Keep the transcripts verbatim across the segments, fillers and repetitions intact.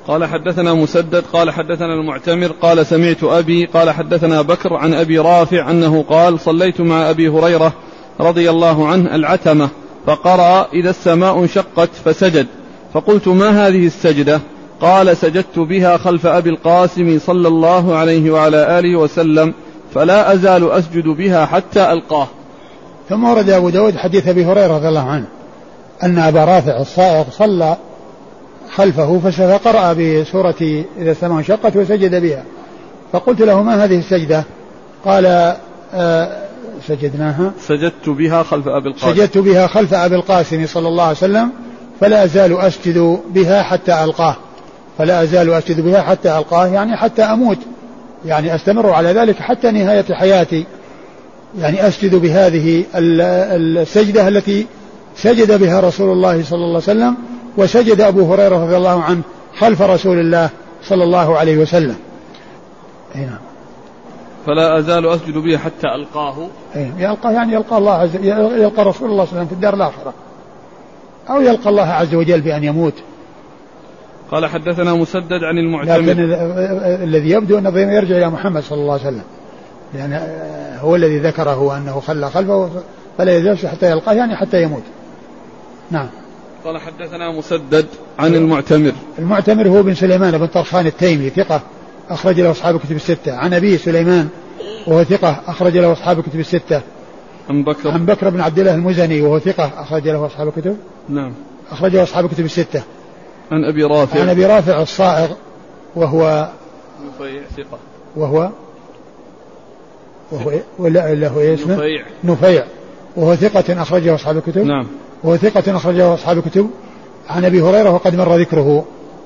قال حدثنا مسدد قال حدثنا المعتمر قال سمعت أبي قال حدثنا بكر عن أبي رافع أنه قال صليت مع أبي هريرة رضي الله عنه العتمة فقرأ إذا السماء انشقت فسجد فقلت ما هذه السجدة؟ قال سجدت بها خلف أبي القاسم صلى الله عليه وعلى آله وسلم فلا أزال أسجد بها حتى ألقاه. ثم ورد أبو داود حديث أبي هريرة رضي الله عنه أن أبا رافع الصائغ صلى خلفه فقرأ بسورة إذا السماء انشقت وسجد بها فقلت له ما هذه السجدة؟ قال آه سجدناها سجدت بها خلف أبي القاسم سجدت بها خلف أبي القاسم صلى الله عليه وسلم فلا أزال أسجد بها حتى ألقاه فلا أزال أسجد بها حتى ألقاه يعني حتى أموت يعني أستمر على ذلك حتى نهاية حياتي يعني أسجد بهذه السجدة التي سجد بها رسول الله صلى الله عليه وسلم وسجد أبو هريرة رضي الله عنه خلف رسول الله صلى الله عليه وسلم. هنا فلا أزال أسجد به حتى ألقاه يلقى يعني يلقى الله عز يلقى رسول الله صلى الله عليه وسلم في الدار الآخرة أو يلقى الله عز وجل بأن يموت. قال حدثنا مسدد عن المعتمر لكن الذي يبدو أن الضمير يرجع إلى محمد صلى الله عليه وسلم لأن يعني هو الذي ذكره أنه خلى خلفه فلا يزال حتى يلقاه يعني حتى يموت. نعم. قال حدثنا مسدد عن المعتمر المعتمر هو بن سليمان بن طرخان التيمي ثقة أخرج له أصحاب الكتب الستة عن أبي سليمان وهو ثقة أخرج له أصحاب الكتب الستة عن بكر عن بكر بن عبد الله المزني وهو ثقة أخرج له أصحاب الكتب نعم أخرج له أصحاب الكتب الستة عن أبي رافع عن أبي رافع الصائغ وهو نفيع ثقة وهو وهو ولا له اسمه نفيع نفيع وهو ثقة أخرجه أصحاب الكتب نعم وهو ثقة أخرجه أصحاب الكتب عن أبي هريرة وقد مر ذكره.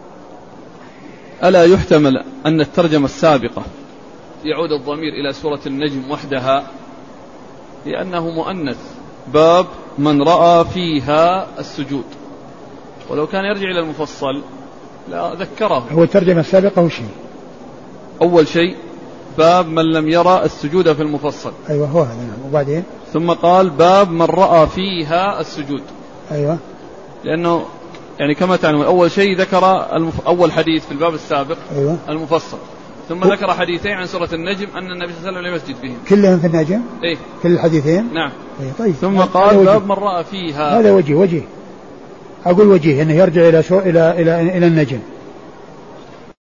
ألا يحتمل أن الترجمة السابقة يعود الضمير إلى سورة النجم وحدها لأنه مؤنث باب من رأى فيها السجود ولو كان يرجع إلى المفصل لا ذكره. هو الترجمة السابقة وشيء أول شيء باب من لم يرى السجود في المفصل أيوة هو هذا نعم. وبعدين ثم قال باب من رأى فيها السجود أيوة لأنه يعني كما تعلمون أول شيء ذكر المف... أول حديث في الباب السابق أيوة. المفصل ثم ذكر حديثين عن سورة النجم أن النبي صلى الله عليه وسلم لم يسجد بهم كلهم في النجم إيه؟ كل الحديثين نعم إيه طيب. ثم قال باب من رأى فيها هذا وجه وجه أقول وجه أنه يرجع إلى شو... إلى إلى إلى النجم